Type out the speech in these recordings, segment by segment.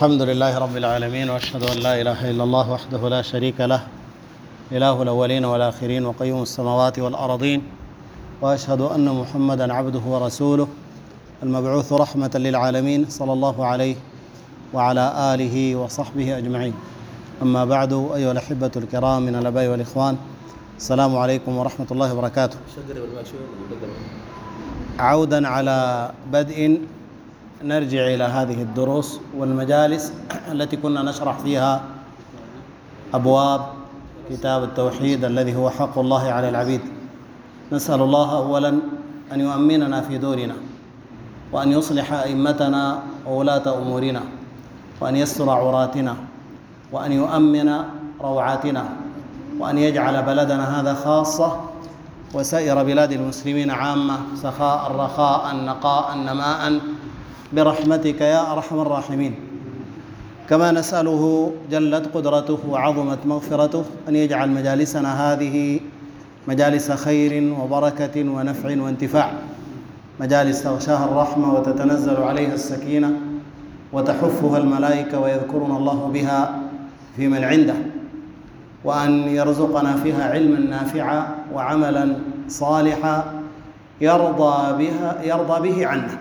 الحمد لله رب العالمين، وأشهد أن لا إله إلا الله وحده لا شريك له، إله الأولين والآخرين وقيوم السماوات والأرضين، وأشهد أن محمدًا عبده ورسوله المبعوث رحمة للعالمين، صلى الله عليه وعلى آله وصحبه أجمعين. أما بعد، أيها الأحبة الكرام من الآباء والإخوان، السلام عليكم ورحمة الله وبركاته. عودًا على بدء نرجع إلى هذه الدروس والمجالس التي كنا نشرح فيها أبواب كتاب التوحيد الذي هو حق الله على العبيد. نسأل الله أولاً أن يؤمننا في دورنا، وأن يصلح أئمتنا وولاة أمورنا، وأن يستر عوراتنا، وأن يؤمن روعاتنا، وأن يجعل بلدنا هذا خاصة وسائر بلاد المسلمين عامة سخاء رخاء نقاء نماء برحمتك يا أرحم الراحمين. كما نسأله جلت قدرته وعظمت مغفرته أن يجعل مجالسنا هذه مجالس خير وبركة ونفع وانتفاع، مجالس تغشاها الرحمة وتتنزل عليها السكينة وتحفها الملائكة ويذكرنا الله بها في من عنده، وأن يرزقنا فيها علما نافعا وعملا صالحا يرضى به عنا.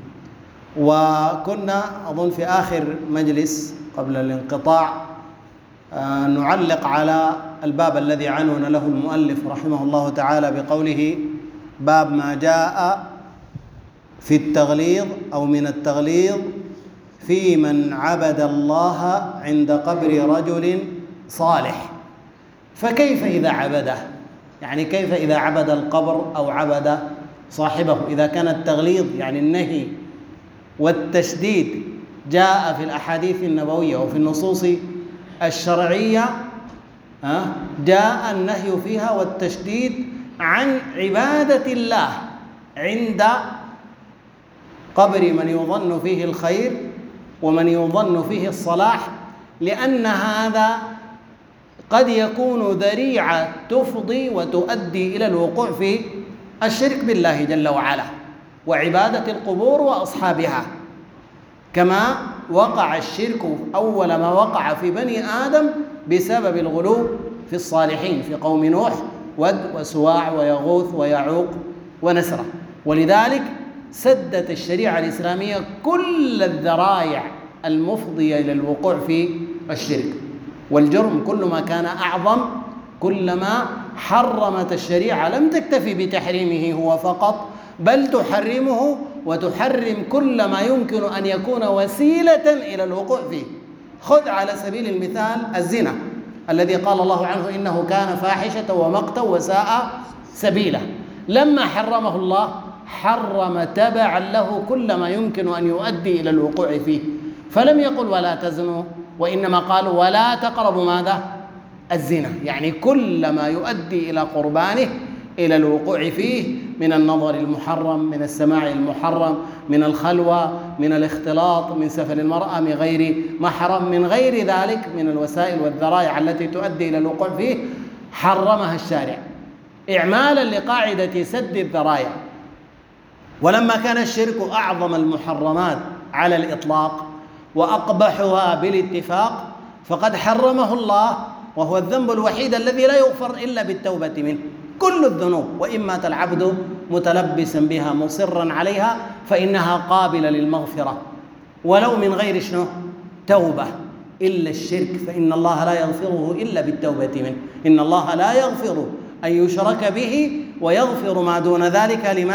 وكنا أظن في آخر مجلس قبل الانقطاع نعلق على الباب الذي عنون له المؤلف رحمه الله تعالى بقوله: باب ما جاء في التغليظ أو من التغليظ في من عبد الله عند قبر رجل صالح. فكيف إذا عبده؟ يعني كيف إذا عبد القبر أو عبد صاحبه؟ إذا كان التغليظ يعني النهي والتشديد جاء في الأحاديث النبوية وفي النصوص الشرعية، جاء النهي فيها والتشديد عن عبادة الله عند قبر من يظن فيه الخير ومن يظن فيه الصلاح، لأن هذا قد يكون ذريعة تفضي وتؤدي إلى الوقوع في الشرك بالله جل وعلا وعبادة القبور وأصحابها، كما وقع الشرك أول ما وقع في بني آدم بسبب الغلو في الصالحين في قوم نوح ود وسواع ويغوث ويعوق ونسرة. ولذلك سدت الشريعة الإسلامية كل الذرائع المفضية إلى الوقوع في الشرك والجرم. كل ما كان أعظم كلما حرمت الشريعة، لم تكتفي بتحريمه هو فقط، بل تحرمه وتحرم كل ما يمكن أن يكون وسيلة إلى الوقوع فيه. خذ على سبيل المثال الزنا الذي قال الله عنه إنه كان فاحشة ومقتا وساء سبيلا. لما حرمه الله حرم تبعا له كل ما يمكن أن يؤدي إلى الوقوع فيه، فلم يقل ولا تزنوا، وإنما قال ولا تقربوا ماذا؟ الزنا، يعني كل ما يؤدي إلى قربانه إلى الوقوع فيه من النظر المحرم، من السماع المحرم، من الخلوة، من الاختلاط، من سفر المرأة من غير محرم، من غير ذلك من الوسائل والذرائع التي تؤدي إلى الوقوع فيه، حرمها الشارع إعمالا لقاعدة سد الذرائع. ولما كان الشرك أعظم المحرمات على الإطلاق وأقبحها بالاتفاق، فقد حرمه الله، وهو الذنب الوحيد الذي لا يغفر إلا بالتوبة منه. كل الذنوب وإن مات العبد متلبسا بها مصرا عليها فإنها قابلة للمغفرة ولو من غير شنو؟ توبة، إلا الشرك فإن الله لا يغفره إلا بالتوبة منه. إن الله لا يغفر أن يشرك به ويغفر ما دون ذلك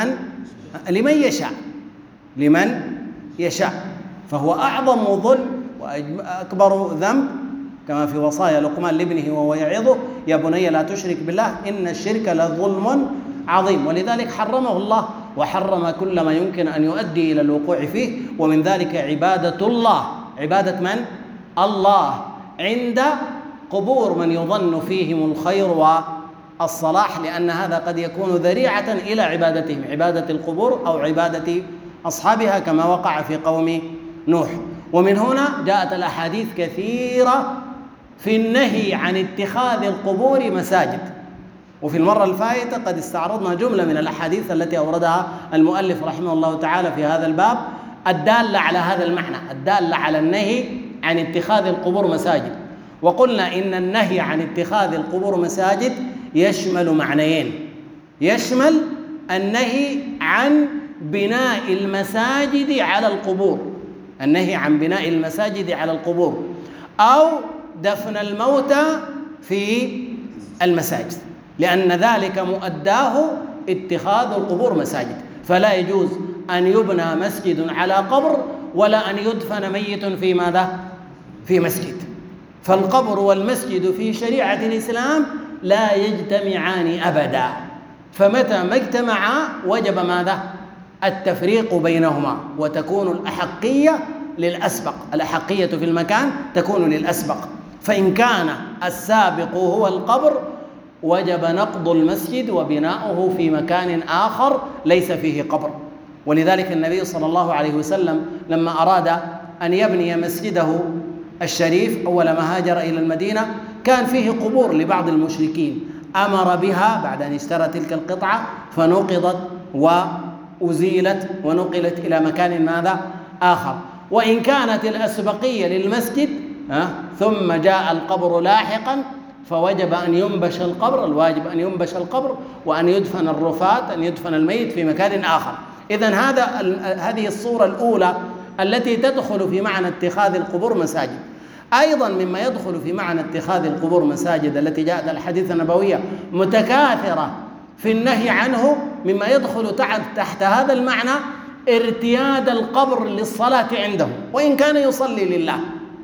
لمن يشاء. فهو أعظم ظلم وأكبر ذنب، كما في وصايا لقمان لابنه وهو يعظه: يا بني لا تشرك بالله إن الشرك لظلم عظيم. ولذلك حرمه الله وحرم كل ما يمكن أن يؤدي إلى الوقوع فيه، ومن ذلك عبادة الله. عبادة من؟ الله عند قبور من يظن فيهم الخير والصلاح، لأن هذا قد يكون ذريعة إلى عبادتهم، عبادة القبور أو عبادة أصحابها، كما وقع في قوم نوح. ومن هنا جاءت الأحاديث كثيرة في النهي عن اتخاذ القبور مساجد. وفي المرة الفائتة قد استعرضنا جملة من الأحاديث التي أوردها المؤلف رحمه الله تعالى في هذا الباب، الدالة على هذا المعنى، الدالة على النهي عن اتخاذ القبور مساجد. وقلنا إن النهي عن اتخاذ القبور مساجد يشمل معنيين: يشمل النهي عن بناء المساجد على القبور، النهي عن بناء المساجد على القبور، أو دفن الموتى في المساجد، لأن ذلك مؤداه اتخاذ القبور مساجد. فلا يجوز أن يبنى مسجد على قبر ولا أن يدفن ميت في ماذا؟ في مسجد. فالقبر والمسجد في شريعة الإسلام لا يجتمعان أبدا، فمتى ما اجتمعا وجب ماذا؟ التفريق بينهما، وتكون الأحقية للأسبق، الأحقية في المكان تكون للأسبق. فإن كان السابق هو القبر وجب نقض المسجد وبناؤه في مكان آخر ليس فيه قبر. ولذلك النبي صلى الله عليه وسلم لما أراد أن يبني مسجده الشريف أول ما هاجر إلى المدينة كان فيه قبور لبعض المشركين، أمر بها بعد أن اشترى تلك القطعة فنقضت وأزيلت ونقلت إلى مكان ماذا؟ آخر. وإن كانت الأسبقية للمسجد ثم جاء القبر لاحقا فوجب أن ينبش القبر، الواجب أن ينبش القبر وأن يدفن الرفات، أن يدفن الميت في مكان آخر. إذن هذه الصورة الأولى التي تدخل في معنى اتخاذ القبور مساجد. أيضا مما يدخل في معنى اتخاذ القبور مساجد التي جاءت الحديث النبوية متكاثرة في النهي عنه، مما يدخل تحت هذا المعنى ارتياد القبر للصلاة عنده وإن كان يصلي لله.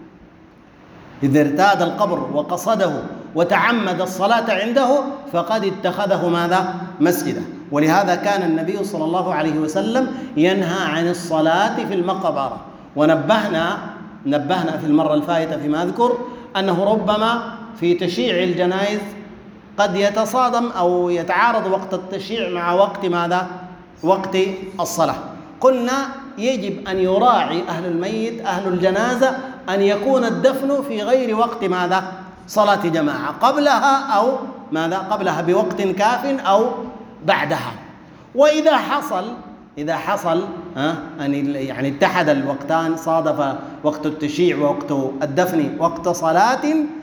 إذا ارتاد القبر وقصده وتعمد الصلاة عنده فقد اتخذه ماذا؟ مسجدا. ولهذا كان النبي صلى الله عليه وسلم ينهى عن الصلاة في المقبرة. ونبهنا في المرة الفائتة فيما أذكر أنه ربما في تشييع الجنائز قد يتصادم أو يتعارض وقت التشييع مع وقت ماذا؟ وقت الصلاة. قلنا يجب أن يراعي أهل الميت أهل الجنازة أن يكون الدفن في غير وقت ماذا؟ صلاة جماعة، قبلها أو ماذا؟ قبلها بوقت كاف أو بعدها. وإذا حصل أن يعني اتحد الوقتان، صادف وقت التشييع ووقت الدفن وقت صلاة،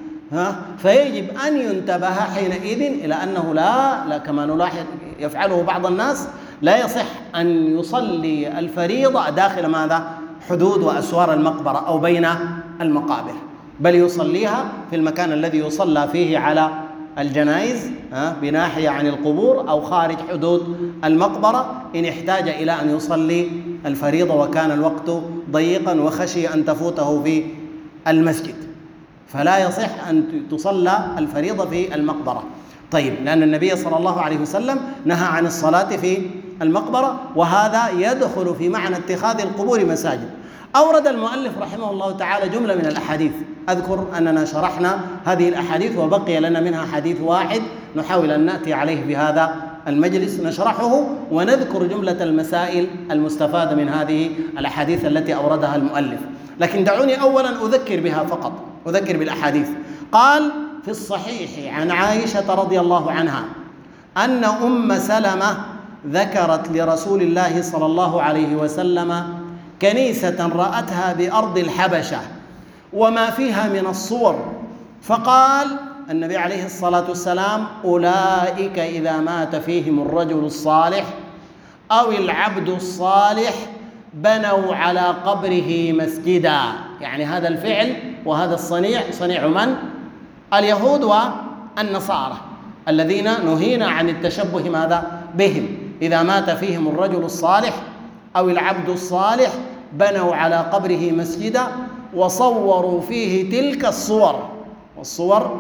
فيجب أن ينتبه حينئذ إلى أنه لا كما نلاحظ يفعله بعض الناس، لا يصح أن يصلي الفريضة داخل ماذا؟ حدود وأسوار المقبرة أو بين المقابر، بل يصليها في المكان الذي يصلى فيه على الجنائز بناحية عن القبور أو خارج حدود المقبرة إن احتاج إلى أن يصلي الفريضة وكان الوقت ضيقا وخشي أن تفوته في المسجد، فلا يصح أن تصلى الفريضة في المقبرة. طيب، لأن النبي صلى الله عليه وسلم نهى عن الصلاة في المقبرة، وهذا يدخل في معنى اتخاذ القبور مساجد. أورد المؤلف رحمه الله تعالى جملة من الأحاديث. أذكر أننا شرحنا هذه الأحاديث وبقي لنا منها حديث واحد نحاول أن نأتي عليه بهذا المجلس نشرحه ونذكر جملة المسائل المستفادة من هذه الأحاديث التي أوردها المؤلف. لكن دعوني أولا أذكر بها فقط، أذكر بالأحاديث. قال في الصحيح عن عائشة رضي الله عنها أن أم سلمة ذكرت لرسول الله صلى الله عليه وسلم كنيسة رأتها بأرض الحبشة وما فيها من الصور، فقال النبي عليه الصلاة والسلام: أولئك إذا مات فيهم الرجل الصالح أو العبد الصالح بنوا على قبره مسجدا. يعني هذا الفعل وهذا الصنيع صنيع من؟ اليهود والنصارى الذين نهينا عن التشبه ماذا؟ بهم. إذا مات فيهم الرجل الصالح أو العبد الصالح بنوا على قبره مسجدا وصوروا فيه تلك الصور. والصور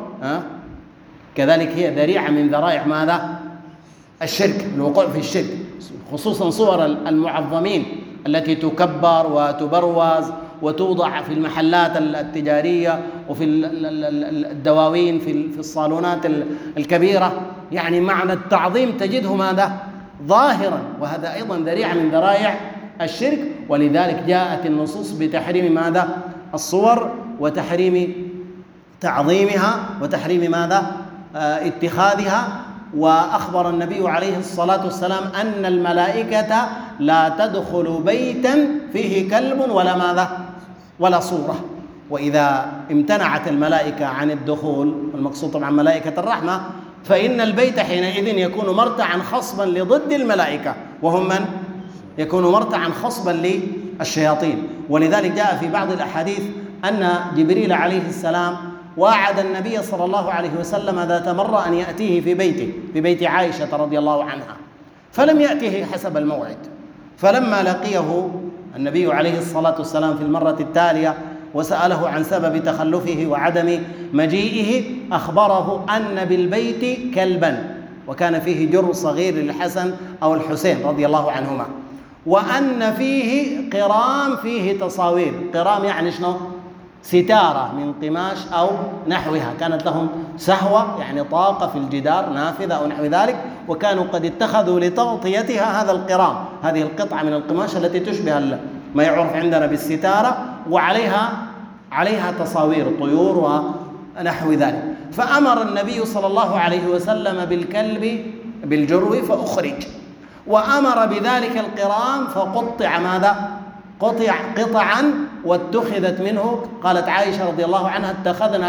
كذلك هي ذريعة من ذرائع ماذا؟ الشرك، الوقوع في الشرك، خصوصا صور المعظمين التي تكبر وتبروز وتوضع في المحلات التجارية وفي الدواوين في الصالونات الكبيرة. يعني معنى التعظيم تجده ماذا؟ ظاهرا، وهذا أيضا ذريعة من ذرائع الشرك. ولذلك جاءت النصوص بتحريم ماذا؟ الصور وتحريم تعظيمها وتحريم ماذا؟ اتخاذها. وأخبر النبي عليه الصلاة والسلام أن الملائكة لا تدخل بيتا فيه كلب ولا ماذا؟ ولا صورة. وإذا امتنعت الملائكة عن الدخول، المقصود طبعا ملائكة الرحمة، فإن البيت حينئذ يكون مرتعا خصبا لضد الملائكة، وهم من؟ يكون مرتعا خصبا للشياطين. ولذلك جاء في بعض الأحاديث أن جبريل عليه السلام وعد النبي صلى الله عليه وسلم ذات مرة أن يأتيه في بيته، في بيت عائشة رضي الله عنها، فلم يأتيه حسب الموعد. فلما لقيه النبي عليه الصلاة والسلام في المرة التالية وسأله عن سبب تخلفه وعدم مجيئه، أخبره أن بالبيت كلبا، وكان فيه جر صغير للحسن أو الحسين رضي الله عنهما، وأن فيه قرام فيه تصاوير. قرام يعني شنو؟ ستارة من قماش أو نحوها، كانت لهم سهوة يعني طاقة في الجدار، نافذة أو نحو ذلك، وكانوا قد اتخذوا لتغطيتها هذا القرام، هذه القطعة من القماش التي تشبه ما يعرف عندنا بالستارة، وعليها تصاوير طيور ونحو ذلك. فأمر النبي صلى الله عليه وسلم بالكلب بالجرو فأخرج، وأمر بذلك القرام فقطع ماذا؟ قطع قطعا واتخذت منه، قالت عائشة رضي الله عنها اتخذنا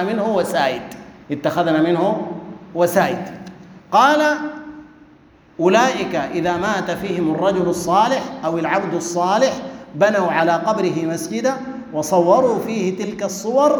منه وسائد. قال أولئك إذا مات فيهم الرجل الصالح أو العبد الصالح بنوا على قبره مسجدا وصوروا فيه تلك الصور،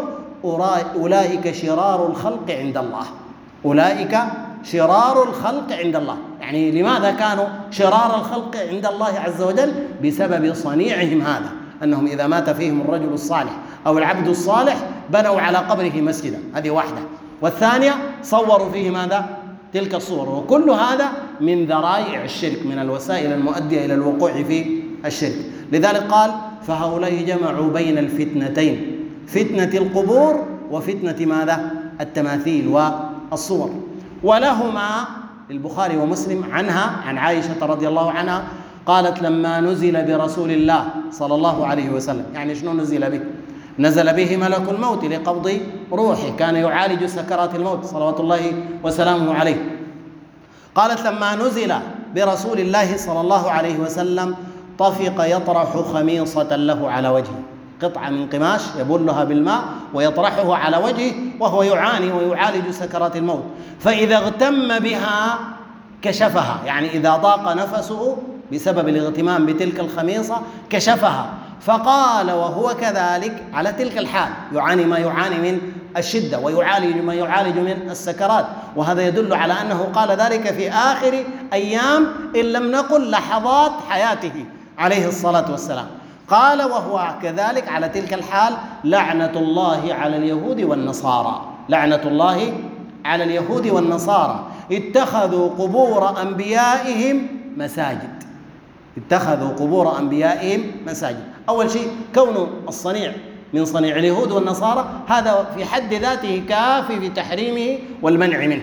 أولئك شرار الخلق عند الله. أولئك شرار الخلق عند الله. يعني لماذا كانوا شرار الخلق عند الله عز وجل؟ بسبب صنيعهم هذا، أنهم إذا مات فيهم الرجل الصالح أو العبد الصالح بنوا على قبره مسجدا، هذه واحدة. والثانية صوروا فيه ماذا؟ تلك الصور. وكل هذا من ذرائع الشرك، من الوسائل المؤدية إلى الوقوع في الشرك. لذلك قال فهؤلاء جمعوا بين الفتنتين، فتنة القبور وفتنة ماذا؟ التماثيل والصور. ولهما البخاري ومسلم عنها عن عائشة رضي الله عنها قالت لما نزل برسول الله صلى الله عليه وسلم، يعني شنو نزل به؟ نزل به ملك الموت لقبض روحه، كان يعالج سكرات الموت صلوات الله وسلامه عليه. قالت لما نزل برسول الله صلى الله عليه وسلم طفق يطرح خميصة له على وجهه، قطعة من قماش يبلها بالماء ويطرحه على وجهه وهو يعاني ويعالج سكرات الموت، فإذا اغتم بها كشفها، يعني إذا ضاق نفسه بسبب الاغتمام بتلك الخميصة كشفها. فقال وهو كذلك على تلك الحال، يعاني ما يعاني من الشدة ويعالج ما يعالج من السكرات، وهذا يدل على أنه قال ذلك في آخر أيام إن لم نقل لحظات حياته عليه الصلاة والسلام. قال وهو كذلك على تلك الحال لعنة الله على اليهود والنصارى، لعنة الله على اليهود والنصارى اتخذوا قبور أنبيائهم مساجد، اتخذوا قبور أنبيائهم مساجد. أول شيء كون الصنيع من صنيع اليهود والنصارى هذا في حد ذاته كافي في تحريمه والمنع منه،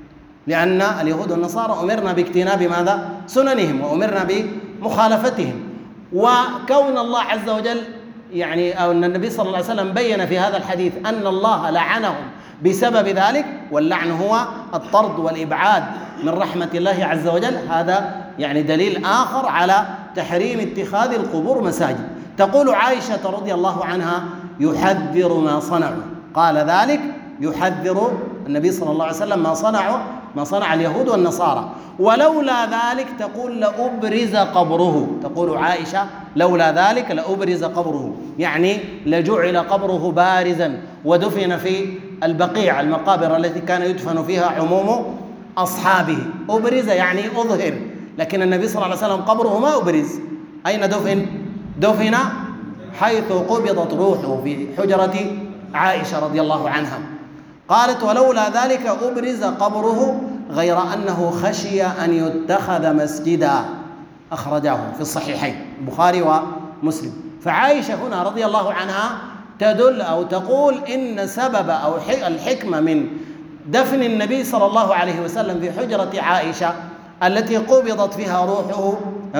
لأن اليهود والنصارى أمرنا باجتناب ماذا؟ سننهم، وأمرنا بمخالفتهم. وكون الله عز وجل يعني أو أن النبي صلى الله عليه وسلم بين في هذا الحديث أن الله لعنهم بسبب ذلك، واللعن هو الطرد والإبعاد من رحمة الله عز وجل، هذا يعني دليل آخر على تحريم اتخاذ القبور مساجد. تقول عائشة رضي الله عنها يحذر ما صنعوا، قال ذلك يحذر النبي صلى الله عليه وسلم ما صنع اليهود والنصارى، ولولا ذلك تقول لأبرز قبره، تقول عائشة لولا ذلك لأبرز قبره، يعني لجعل قبره بارزا ودفن في البقيع، المقابر التي كان يدفن فيها عموم أصحابه. أبرز يعني أظهر، لكن النبي صلى الله عليه وسلم قبره ما أبرز. أين دفن؟ دفن حيث قبضت روحه في حجرة عائشة رضي الله عنها. قالت ولولا ذلك أبرز قبره، غير أنه خشي أن يتخذ مسجدا، أخرجاه في الصحيحين البخاري ومسلم. فعائشة هنا رضي الله عنها تدل أو تقول إن سبب أو الحكمة من دفن النبي صلى الله عليه وسلم في حجرة عائشة التي قبضت فيها روحه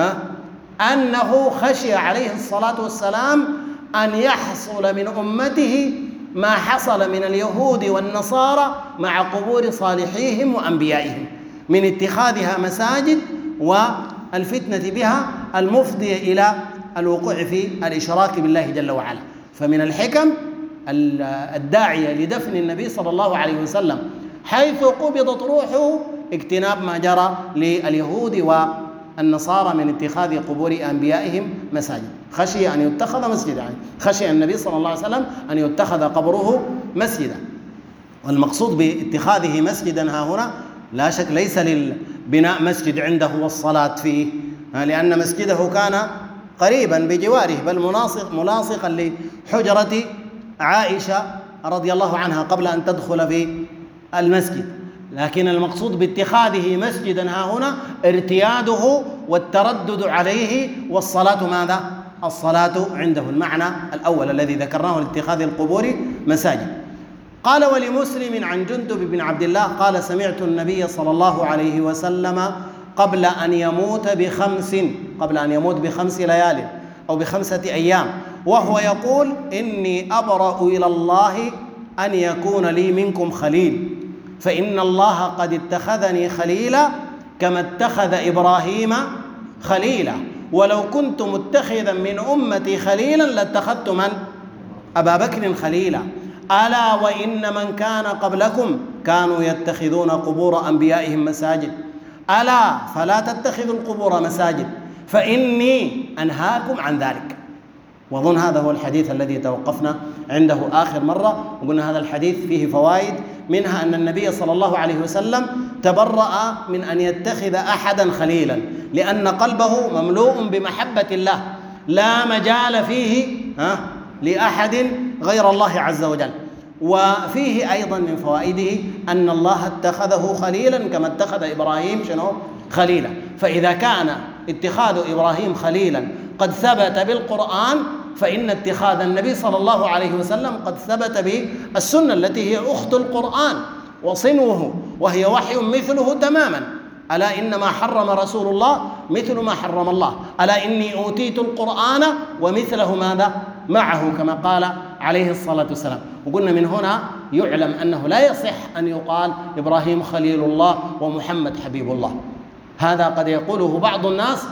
أنه خشي عليه الصلاة والسلام أن يحصل من أمته ما حصل من اليهود والنصارى مع قبور صالحيهم وأنبيائهم من اتخاذها مساجد والفتنة بها المفضية إلى الوقوع في الإشراك بالله جل وعلا. فمن الحكم الداعية لدفن النبي صلى الله عليه وسلم حيث قبضت روحه اجتناب ما جرى لليهود والنصارى من اتخاذ قبور أنبيائهم مساجد. خشي أن يتخذ مسجدا، يعني خشي النبي صلى الله عليه وسلم أن يتخذ قبره مسجدا. والمقصود باتخاذه مسجدا ها هنا لا شك ليس للبناء مسجد عنده والصلاة فيه، لأن مسجده كان قريبا بجواره بل ملاصقا لحجرة عائشة رضي الله عنها قبل أن تدخل في المسجد. لكن المقصود باتخاذه مسجدا ها هنا ارتياده والتردد عليه والصلاة ماذا؟ الصلاة عنده، المعنى الأول الذي ذكرناه لاتخاذ القبور مساجد. قال ولمسلم عن جندب بن عبد الله قال سمعت النبي صلى الله عليه وسلم قبل أن يموت ب5 ليال أو ب5 أيام وهو يقول إني أبرأ إلى الله أن يكون لي منكم خليل، فإن الله قد اتخذني خليلا كما اتخذ إبراهيم خليلا، ولو كنت متخذا من أمتي خليلا لاتخذت من؟ أبا بكر خليلا. ألا وإن من كان قبلكم كانوا يتخذون قبور أنبيائهم مساجد، ألا فلا تتخذوا القبور مساجد فإني أنهاكم عن ذلك. وظن هذا هو الحديث الذي توقفنا عنده آخر مرة، وقلنا هذا الحديث فيه فوائد، منها أن النبي صلى الله عليه وسلم تبرأ من أن يتخذ أحدا خليلا، لأن قلبه مملوء بمحبة الله لا مجال فيه لأحد غير الله عز وجل. وفيه أيضا من فوائده أن الله اتخذه خليلا كما اتخذ إبراهيم خليلا. فإذا كان اتخاذ إبراهيم خليلا قد ثبت بالقرآن، فإن اتخاذ النبي صلى الله عليه وسلم قد ثبت بالسنة التي هي أخت القرآن وصنوه، وهي وحي مثله تماما. ألا إنما حرم رسول الله مثل ما حرم الله، ألا إني أوتيت القرآن ومثله ماذا معه كما قال عليه الصلاة والسلام. وقلنا من هنا يعلم أنه لا يصح أن يقال إبراهيم خليل الله ومحمد حبيب الله. هذا قد يقوله بعض الناس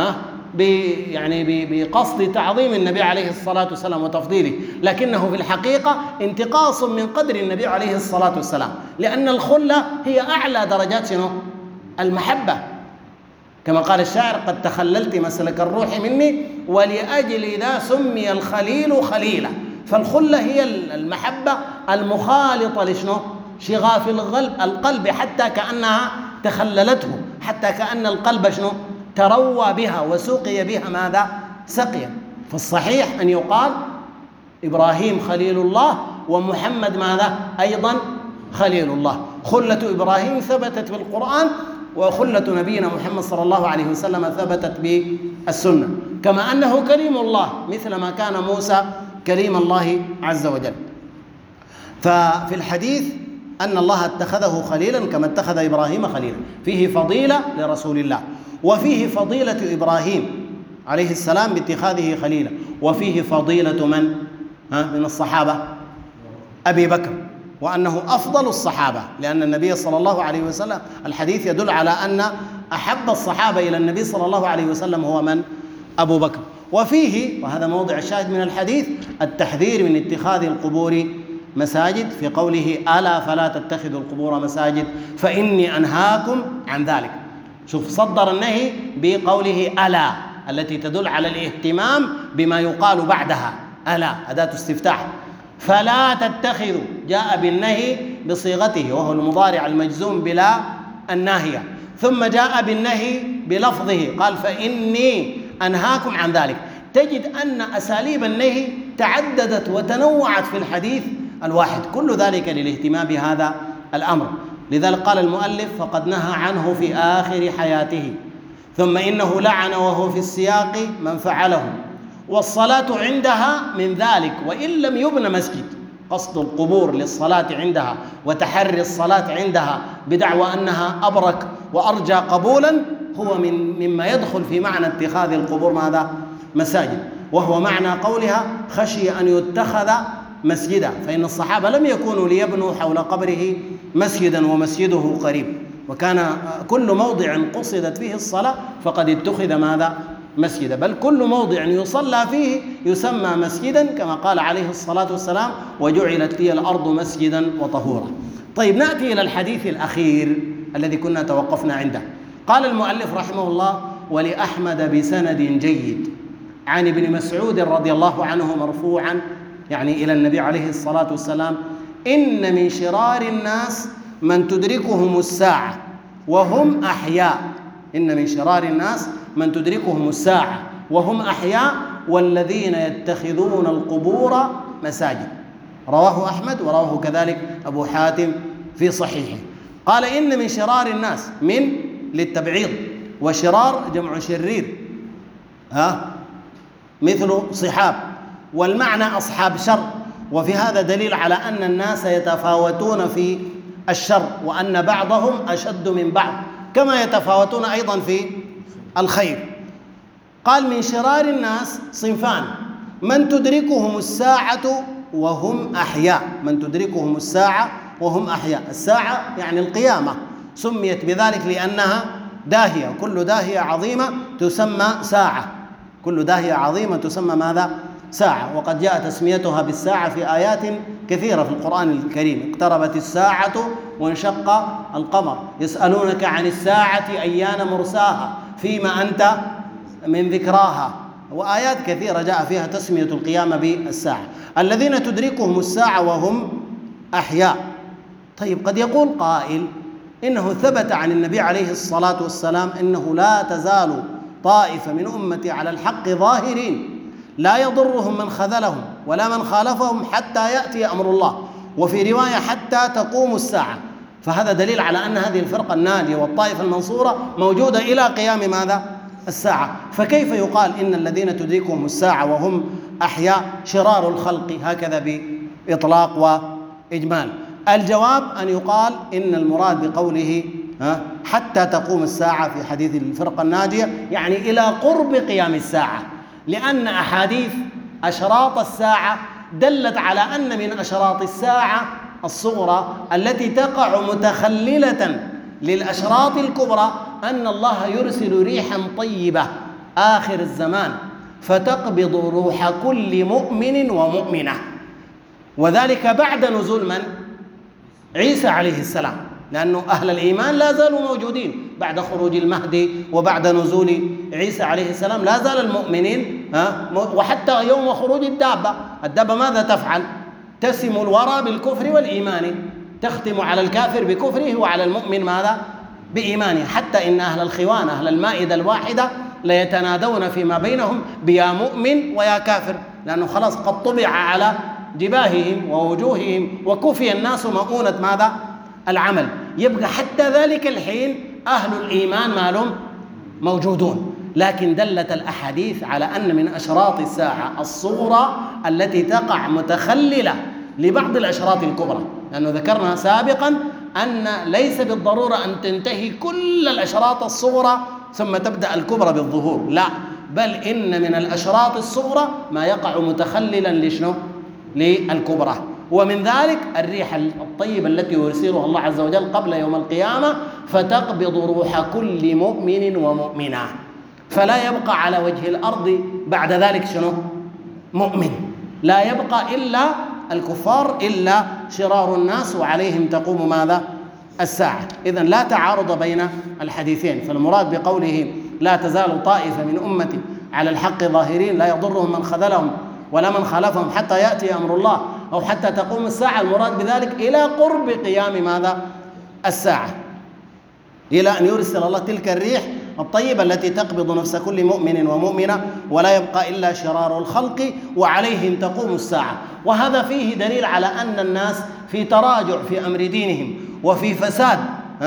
بقصد تعظيم النبي عليه الصلاة والسلام وتفضيله، لكنه في الحقيقة انتقاص من قدر النبي عليه الصلاة والسلام، لأن الخلة هي أعلى درجات المحبة، كما قال الشاعر قد تخللت مسلك الروح مني ولأجل ذا سمي الخليل خليلا. فالخلة هي المحبة المخالطة شغاف القلب حتى كأنها تخللته، حتى كأن القلب تروى بها وسقي بها ماذا؟ سقيا. فالصحيح أن يقال إبراهيم خليل الله ومحمد ماذا؟ أيضا خليل الله. خلة إبراهيم ثبتت في القرآن، وخلة نبينا محمد صلى الله عليه وسلم ثبتت بالسنة، كما أنه كليم الله مثل ما كان موسى كليم الله عز وجل. ففي الحديث أن الله اتخذه خليلا كما اتخذ إبراهيم خليلا، فيه فضيلة لرسول الله، وفيه فضيلة إبراهيم عليه السلام باتخاذه خليلا، وفيه فضيلة من الصحابة؟ أبي بكر، وأنه أفضل الصحابة، لأن النبي صلى الله عليه وسلم الحديث يدل على أن أحب الصحابة إلى النبي صلى الله عليه وسلم هو من؟ أبو بكر. وفيه، وهذا موضع الشاهد من الحديث، التحذير من اتخاذ القبور مساجد في قوله ألا فلا تتخذوا القبور مساجد فإني أنهاكم عن ذلك. شوف صدر النهي بقوله ألا التي تدل على الاهتمام بما يقال بعدها، ألا أداة استفتاح. فلا تتخذوا جاء بالنهي بصيغته وهو المضارع المجزوم بلا الناهية، ثم جاء بالنهي بلفظه قال فإني أنهاكم عن ذلك. تجد أن أساليب النهي تعددت وتنوعت في الحديث الواحد، كل ذلك للاهتمام بهذا الأمر. لذلك قال المؤلف فقد نهى عنه في آخر حياته، ثم إنه لعن وهو في السياق من فعله، والصلاة عندها من ذلك وإن لم يبن مسجد. قصد القبور للصلاة عندها وتحري الصلاة عندها بدعوى أنها أبرك وأرجى قبولا هو مما يدخل في معنى اتخاذ القبور ماذا؟ مساجد، وهو معنى قولها خشي أن يتخذ مسجدا، فإن الصحابة لم يكونوا ليبنوا حول قبره مسجدا ومسجده قريب، وكان كل موضع قصدت فيه الصلاة فقد اتخذ ماذا؟ مسجدا، بل كل موضع يصلى فيه يسمى مسجدا، كما قال عليه الصلاة والسلام: وجعلت لي الأرض مسجدا وطهورا. طيب، نأتي إلى الحديث الأخير الذي كنا توقفنا عنده. قال المؤلف رحمه الله: ولأحمد بسند جيد عن ابن مسعود رضي الله عنه مرفوعا، يعني إلى النبي عليه الصلاة والسلام: إن من شرار الناس من تدركهم الساعة وهم أحياء. إن من شرار الناس من تدركهم الساعة وهم أحياء والذين يتخذون القبور مساجد. رواه أحمد ورواه كذلك أبو حاتم في صحيحه. قال: إن من شرار الناس، من للتبعيض، وشرار جمع شرير، مثل صحاب، والمعنى أصحاب شر. وفي هذا دليل على أن الناس يتفاوتون في الشر، وأن بعضهم أشد من بعض، كما يتفاوتون أيضا في الخير. قال: من شرار الناس صنفان: من تدركهم الساعة وهم أحياء. من تدركهم الساعة وهم أحياء، الساعة يعني القيامة، سميت بذلك لأنها داهية، كل داهية عظيمة تسمى ساعة، كل داهية عظيمة تسمى ماذا؟ ساعة. وقد جاء تسميتها بالساعة في آيات كثيرة في القرآن الكريم: اقتربت الساعة وانشق القمر، يسألونك عن الساعة أيان مرساها، فيما أنت من ذكراها، وآيات كثيرة جاء فيها تسمية القيامة بالساعة. الذين تدركهم الساعة وهم أحياء. طيب، قد يقول قائل: إنه ثبت عن النبي عليه الصلاة والسلام إنه لا تزال طائفة من أمتي على الحق ظاهرين لا يضرهم من خذلهم ولا من خالفهم حتى يأتي أمر الله، وفي رواية حتى تقوم الساعة. فهذا دليل على أن هذه الفرقة الناجية والطائفة المنصورة موجودة إلى قيام ماذا؟ الساعة. فكيف يقال إن الذين تدركهم الساعة وهم أحياء شرار الخلق، هكذا بإطلاق وإجمال؟ الجواب أن يقال إن المراد بقوله حتى تقوم الساعة في حديث الفرقة الناجية يعني إلى قرب قيام الساعة، لأن أحاديث أشراط الساعة دلت على أن من أشراط الساعة الصغرى التي تقع متخللة للأشراط الكبرى أن الله يرسل ريحا طيبة آخر الزمان فتقبض روح كل مؤمن ومؤمنة، وذلك بعد نزول من؟ عيسى عليه السلام، لأنه أهل الإيمان لا زالوا موجودين بعد خروج المهدي وبعد نزول عيسى عليه السلام، لا زال المؤمنين وحتى يوم خروج الدابة ماذا تفعل؟ تسم الورى بالكفر والإيمان، تختم على الكافر بكفره وعلى المؤمن ماذا؟ بإيمانه، حتى إن أهل الخوان أهل المائدة الواحدة ليتنادون فيما بينهم بيا مؤمن ويا كافر، لأنه خلاص قد طبع على جباههم ووجوههم وكفي الناس مؤونة ماذا؟ العمل. يبقى حتى ذلك الحين أهل الإيمان مالهم موجودون. لكن دلت الأحاديث على أن من أشراط الساعة الصغرى التي تقع متخللة لبعض الأشراط الكبرى، لأنه ذكرنا سابقا أن ليس بالضرورة أن تنتهي كل الأشراط الصغرى ثم تبدأ الكبرى بالظهور، لا، بل إن من الأشراط الصغرى ما يقع متخللا لشنو؟ للكبرى. ومن ذلك الريح الطيبة التي يرسلها الله عز وجل قبل يوم القيامة فتقبض روح كل مؤمن ومؤمنة، فلا يبقى على وجه الأرض بعد ذلك شنو؟ مؤمن، لا يبقى إلا الكفار إلا شرار الناس، وعليهم تقوم ماذا؟ الساعة. إذن لا تعارض بين الحديثين، فالمراد بقوله لا تزال طائفة من أمتي على الحق ظاهرين لا يضرهم من خذلهم ولا من خالفهم حتى يأتي أمر الله أو حتى تقوم الساعة، المراد بذلك إلى قرب قيام ماذا؟ الساعة، إلى أن يرسل الله تلك الريح الطيبة التي تقبض نفس كل مؤمن ومؤمنة ولا يبقى إلا شرار الخلق وعليهم تقوم الساعة. وهذا فيه دليل على أن الناس في تراجع في أمر دينهم وفي فساد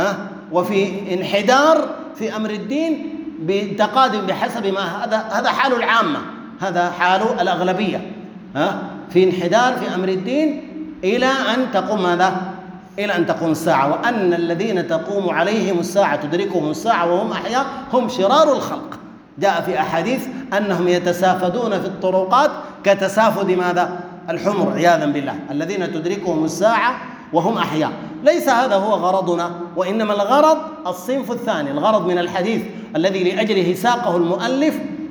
وفي انحدار في أمر الدين بتقادم بحسب ما هذا حال العامة، هذا حال الأغلبية، في انحدار في أمر الدين إلى أن تقوم ماذا؟ إلى أن تقوم الساعة. وأن الذين تقوم عليهم الساعة تدركهم الساعة وهم أحياء هم شرار الخلق. جاء في أحاديث أنهم يتسافدون في الطرقات كتسافد ماذا؟ الحمر عياذا بالله. الذين تدركهم الساعة وهم أحياء. ليس هذا هو غرضنا، وإنما الغرض الصنف الثاني، الغرض من الحديث الذي لأجله ساقه المؤلف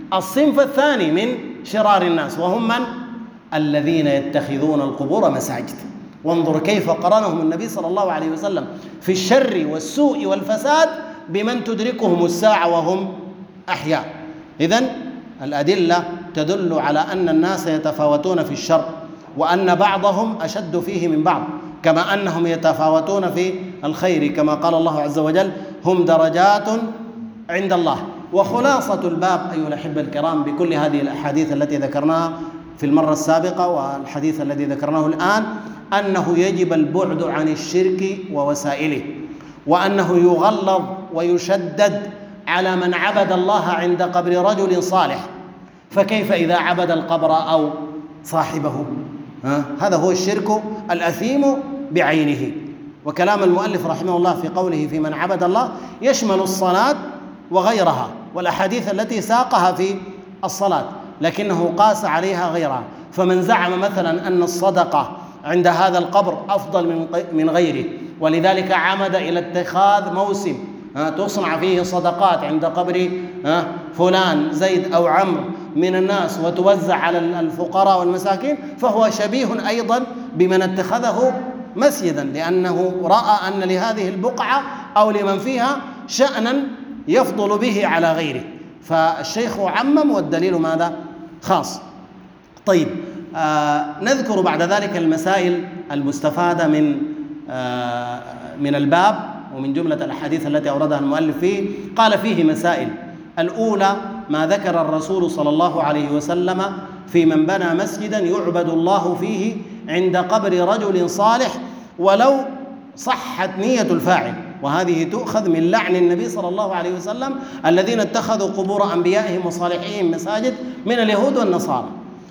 الصنف الثاني من شرار الناس، وهم من؟ الذين يتخذون القبور مساجد. وانظر كيف قرنهم النبي صلى الله عليه وسلم في الشر والسوء والفساد بمن تدركهم الساعة وهم أحياء. إذن الأدلة تدل على أن الناس يتفاوتون في الشر، وأن بعضهم أشد فيه من بعض، كما أنهم يتفاوتون في الخير، كما قال الله عز وجل: هم درجات عند الله. وخلاصة الباب أيها الأحبة الكرام بكل هذه الأحاديث التي ذكرناها في المرة السابقة والحديث الذي ذكرناه الآن، أنه يجب البعد عن الشرك ووسائله، وأنه يغلظ ويشدد على من عبد الله عند قبر رجل صالح، فكيف إذا عبد القبر أو صاحبه؟ هذا هو الشرك الأثيم بعينه. وكلام المؤلف رحمه الله في قوله في من عبد الله يشمل الصلاة وغيرها والأحاديث التي ساقها في الصلاة، لكنه قاس عليها غيرها. فمن زعم مثلا أن الصدقة عند هذا القبر أفضل من غيره، ولذلك عمد إلى اتخاذ موسم تصنع فيه صدقات عند قبر فلان زيد أو عمرو من الناس وتوزع على الفقراء والمساكين، فهو شبيه أيضا بمن اتخذه مسجدا، لأنه رأى أن لهذه البقعة أو لمن فيها شأنا يفضل به على غيره. فالشيخ عمم والدليل ماذا؟ خاص. طيب، نذكر بعد ذلك المسائل المستفادة من الباب ومن جملة الأحاديث التي أوردها المؤلف فيه. قال فيه مسائل: الأولى ما ذكر الرسول صلى الله عليه وسلم في من بنى مسجدا يعبد الله فيه عند قبر رجل صالح ولو صحت نية الفاعل، وهذه تؤخذ من لعن النبي صلى الله عليه وسلم الذين اتخذوا قبور أنبيائهم وصالحيهم مساجد من اليهود والنصارى.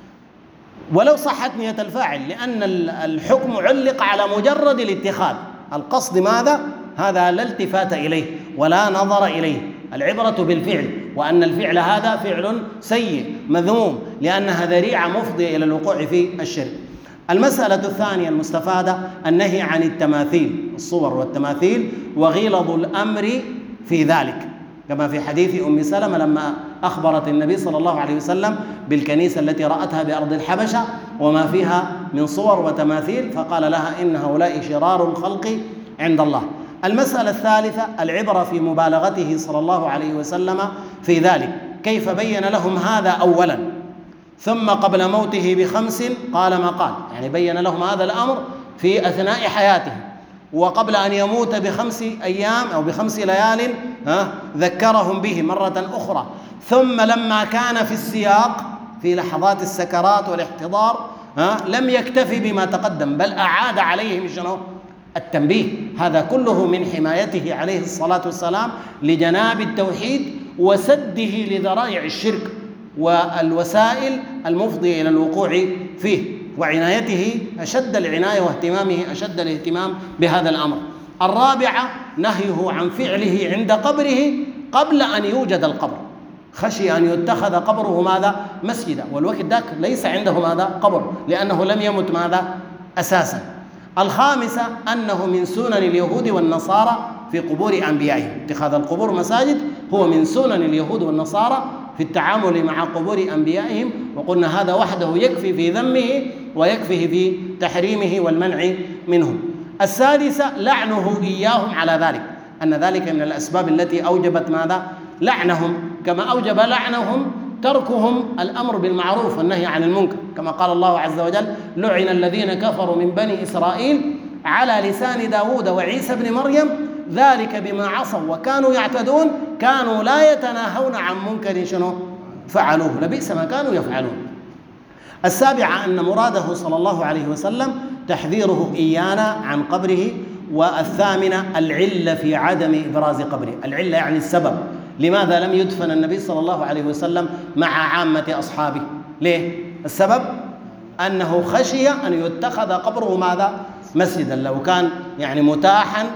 ولو صحت نية الفاعل، لأن الحكم علق على مجرد الاتخاذ، القصد ماذا؟ هذا لا التفات إليه ولا نظر إليه، العبرة بالفعل، وأن الفعل هذا فعل سيء مذموم لأنها ذريعة مفضية إلى الوقوع في الشرك. المسألة الثانية المستفادة النهي عن التماثيل، الصور والتماثيل، وغلظ الأمر في ذلك، كما في حديث أم سلمة لما أخبرت النبي صلى الله عليه وسلم بالكنيسة التي رأتها بأرض الحبشة وما فيها من صور وتماثيل، فقال لها إن هؤلاء شرار الخلق عند الله. المسألة الثالثة العبرة في مبالغته صلى الله عليه وسلم في ذلك، كيف بين لهم هذا أولا، ثم قبل موته ب5 قال ما قال، يعني بين لهم هذا الأمر في أثناء حياته، وقبل أن يموت ب5 أيام أو ب5 ليال ذكرهم به مرة أخرى، ثم لما كان في السياق في لحظات السكرات والاحتضار لم يكتفي بما تقدم، بل أعاد عليهم التنبيه. هذا كله من حمايته عليه الصلاة والسلام لجناب التوحيد وسده لذرائع الشرك والوسائل المفضية إلى الوقوع فيه، وعنايته أشد العناية واهتمامه أشد الاهتمام بهذا الأمر. الرابعة نهيه عن فعله عند قبره قبل أن يوجد القبر، خشي أن يتخذ قبره ماذا؟ مسجدا، والوقت ذاك ليس عنده ماذا؟ قبر، لأنه لم يمت ماذا؟ أساسا. الخامسة أنه من سنن اليهود والنصارى في قبور أنبيائهم، اتخاذ القبور مساجد هو من سنن اليهود والنصارى في التعامل مع قبور أنبيائهم، وقلنا هذا وحده يكفي في ذمه ويكفي في تحريمه والمنع منهم. السادسة لعنه إياهم على ذلك، أن ذلك من الأسباب التي أوجبت ماذا؟ لعنهم، كما أوجب لعنهم تركهم الأمر بالمعروف والنهي عن المنكر، كما قال الله عز وجل: لعن الذين كفروا من بني إسرائيل على لسان داود وعيسى بن مريم ذلك بما عصوا وكانوا يعتدون كانوا لا يتناهون عن منكر فعلوه لبئس ما كانوا يفعلون. السابعة أن مراده صلى الله عليه وسلم تحذيره إيانا عن قبره. والثامنة العلة في عدم إبراز قبره، العلة يعني السبب، لماذا لم يدفن النبي صلى الله عليه وسلم مع عامة أصحابه؟ ليه؟ السبب أنه خشي أن يتخذ قبره ماذا؟ مسجدا، لو كان يعني متاحا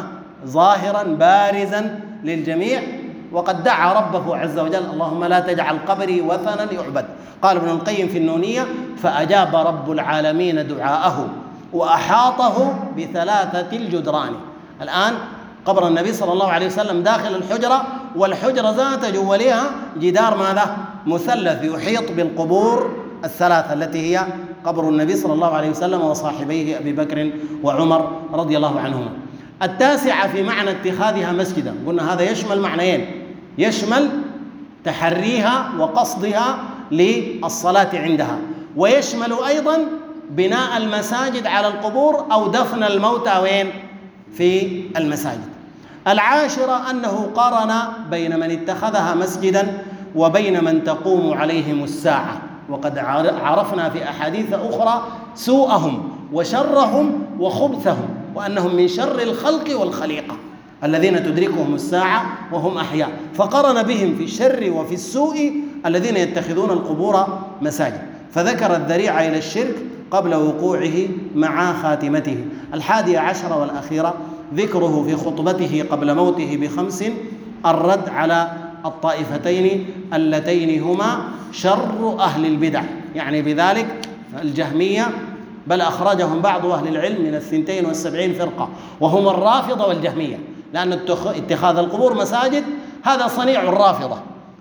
ظاهرا بارزا للجميع، وقد دعا ربه عز وجل: اللهم لا تجعل قبري وثنا يعبد. قال ابن القيم في النونية: فأجاب رب العالمين دعاءه وأحاطه ب3 الجدران. الآن قبر النبي صلى الله عليه وسلم داخل الحجرة، والحجرة ذات جوالها جدار ماذا؟ مثلث يحيط بالقبور الثلاثة التي هي قبر النبي صلى الله عليه وسلم وصاحبيه أبي بكر وعمر رضي الله عنهما. التاسعة في معنى اتخاذها مسجدا، قلنا هذا يشمل معنيين، يشمل تحريها وقصدها للصلاة عندها، ويشمل أيضا بناء المساجد على القبور أو دفن الموتى وين؟ في المساجد. العاشرة أنه قارن بين من اتخذها مسجدا وبين من تقوم عليهم الساعة، وقد عرفنا في أحاديث أخرى سوءهم وشرهم وخبثهم، وأنهم من شر الخلق والخليقة الذين تدركهم الساعة وهم أحياء، فقرن بهم في الشر وفي السوء الذين يتخذون القبور مساجد، فذكر الذريعة إلى الشرك قبل وقوعه مع خاتمته. 11 والأخيرة ذكره في خطبته قبل موته ب5 الرد على الطائفتين اللتين هما شر أهل البدع، يعني بذلك الجهمية، بل أخرجهم بعض أهل العلم من 72 فرقة، وهم الرافضة والجهمية، لأن اتخاذ القبور مساجد هذا صنيع الرافضة،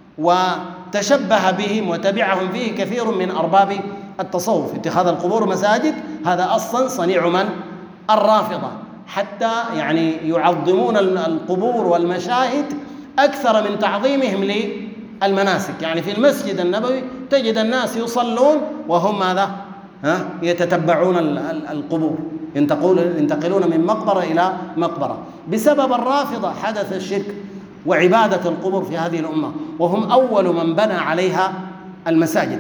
وتشبه بهم وتبعهم فيه كثير من أرباب التصوف. اتخاذ القبور مساجد هذا أصلا صنيع من؟ الرافضة، حتى يعني يعظمون القبور والمشاهد أكثر من تعظيمهم للمناسك. يعني في المسجد النبوي تجد الناس يصلون وهم ماذا؟ يتتبعون القبور، ينتقلون من مقبرة إلى مقبرة. بسبب الرافضة حدث الشرك وعبادة القبور في هذه الأمة، وهم أول من بنى عليها المساجد.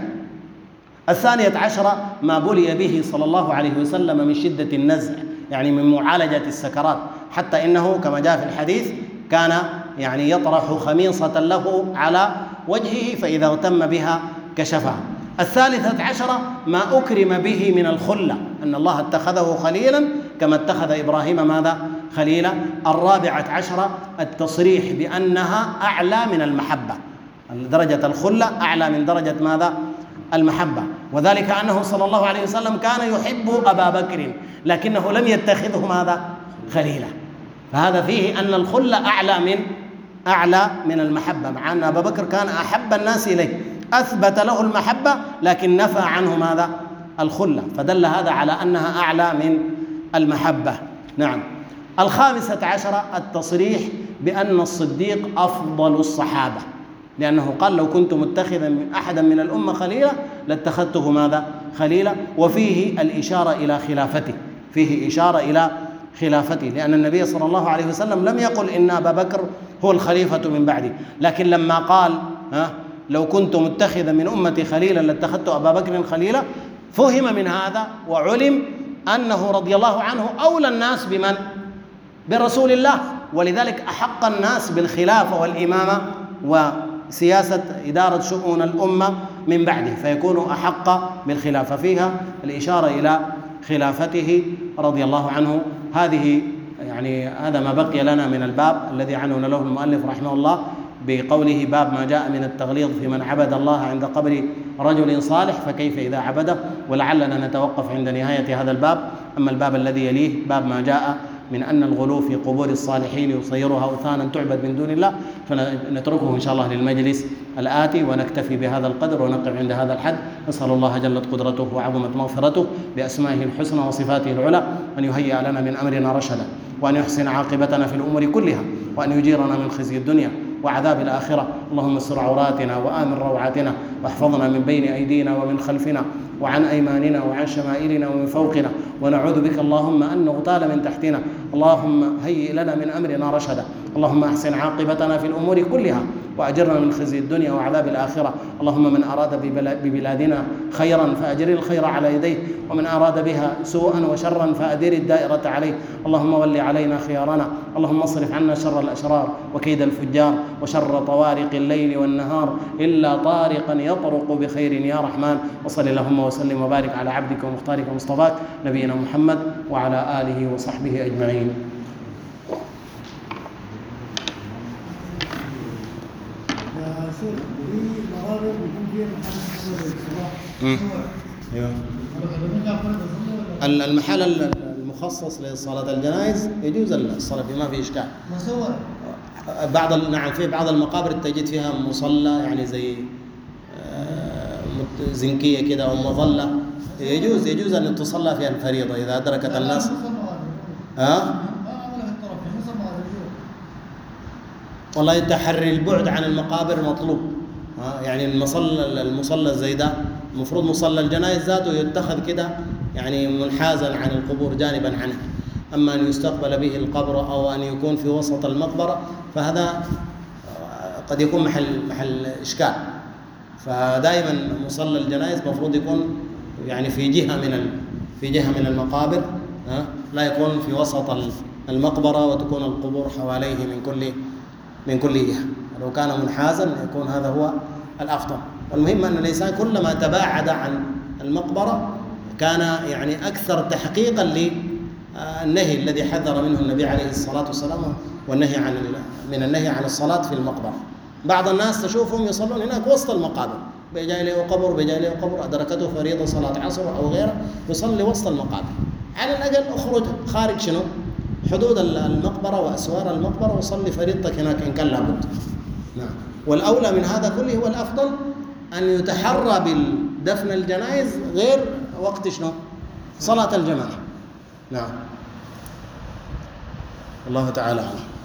12 ما بلي به صلى الله عليه وسلم من شدة النزع، يعني من معالجة السكرات، حتى إنه كما جاء في الحديث كان يعني يطرح خميصة له على وجهه فإذا اغتم بها كشفها. 13 ما أكرم به من الخلة، أن الله اتخذه خليلا كما اتخذ إبراهيم ماذا؟ خليلا. 14 التصريح بأنها أعلى من المحبة، درجة الخلة أعلى من درجة ماذا؟ المحبة، وذلك أنه صلى الله عليه وسلم كان يحب أبا بكر لكنه لم يتخذه ماذا؟ خليلا، فهذا فيه أن الخلة أعلى من المحبة، مع أن أبا بكر كان أحب الناس إليه، أثبت له المحبة لكن نفى عنه ماذا؟ الخلة، فدل هذا على أنها أعلى من المحبة. نعم. 15 التصريح بأن الصديق أفضل الصحابة، لأنه قال لو كنت متخذا من أحدا من الأمة خليلا لاتخذته ماذا؟ خليلا. وفيه الإشارة إلى خلافته، فيه إشارة إلى خلافته، لأن النبي صلى الله عليه وسلم لم يقل إن أبا بكر هو الخليفة من بعدي، لكن لما قال لو كنت متخذا من أمتي خليلا لاتخذت أبا بكر خليلا، فهم من هذا وعلم أنه رضي الله عنه أولى الناس بمن؟ برسول الله، ولذلك أحق الناس بالخلافة والإمامة وسياسة إدارة شؤون الأمة من بعده، فيكون أحق بالخلافة. فيها الإشارة إلى خلافته رضي الله عنه. هذه يعني هذا ما بقي لنا من الباب الذي عنون له المؤلف رحمه الله بقوله باب ما جاء من التغليظ في من عبد الله عند قبر رجل صالح فكيف إذا عبده، ولعلنا نتوقف عند نهاية هذا الباب. أما الباب الذي يليه باب ما جاء من أن الغلو في قبور الصالحين يصيرها أوثانا تعبد من دون الله، فنتركه إن شاء الله للمجلس الآتي، ونكتفي بهذا القدر ونقف عند هذا الحد. نسأل الله جلت قدرته وعظمت مغفرته بأسمائه الحسنى وصفاته العلى أن يهيئ لنا من أمرنا رشدا، وأن يحسن عاقبتنا في الأمور كلها، وأن يجيرنا من خزي الدنيا وعذاب الآخرة. اللهم استر عوراتنا وآمن روعاتنا، واحفظنا من بين أيدينا ومن خلفنا وعن أيماننا وعن شمائلنا ومن فوقنا، ونعوذ بك اللهم أن نغتال من تحتنا. اللهم هيئ لنا من أمرنا رشدا. اللهم أحسن عاقبتنا في الأمور كلها، وأجرنا من خزي الدنيا وعذاب الآخرة. اللهم من أراد ببلادنا خيرا فأجر الخير على يديه، ومن أراد بها سوءا وشرا فأدر الدائرة عليه. اللهم ول علينا خيارنا. اللهم اصرف عنا شر الأشرار وكيد الفجار وشر طوارق الليل والنهار إلا طارقا يطرق بخير يا رحمن. وصل اللهم وسلم وبارك على عبدك ومختارك ومصطفاك نبينا محمد وعلى آله وصحبه أجمعين. المحل المخصص لصلاة الجنائز يجوز الصلاة فيه، ما في إشكال. نعم، في بعض المقابر تجد فيها مصلى يعني زي زنكية كده أو مظلة، يجوز أن تصلى فيها الفريضة إذا أدركت الناس. والله تحري البعد عن المقابر مطلوب. يعني المصلى زي ده المفروض مصلى الجنائز ذاته يتخذ كده يعني منحازا عن القبور جانبا عنها. أما أن يستقبل به القبر أو أن يكون في وسط المقبرة فهذا قد يكون محل إشكال. فدائما مصلى الجنائز مفروض يكون يعني في جهة من المقابر، لا يكون في وسط المقبرة وتكون القبور حواليه من كل جهة. لو كان منحازا يكون هذا هو الأفضل. والمهم أن الإنسان كلما تباعد عن المقبرة كان يعني أكثر تحقيقا للنهي الذي حذر منه النبي عليه الصلاة والسلام، والنهي من النهي عن الصلاة في المقبرة. بعض الناس تشوفهم يصلون هناك وسط المقابر، بيجي له قبر أدركته فريضة صلاة عصر أو غيره يصلي وسط المقابر. على الأقل اخرج خارج حدود المقبرة وأسوار المقبرة وصلي فريضتك هناك إن كان لابد. نعم. والأولى من هذا كله هو الأفضل أن يتحرى بالدفن الجنائز غير وقت صلاة الجماعة. نعم. الله تعالى أعلم.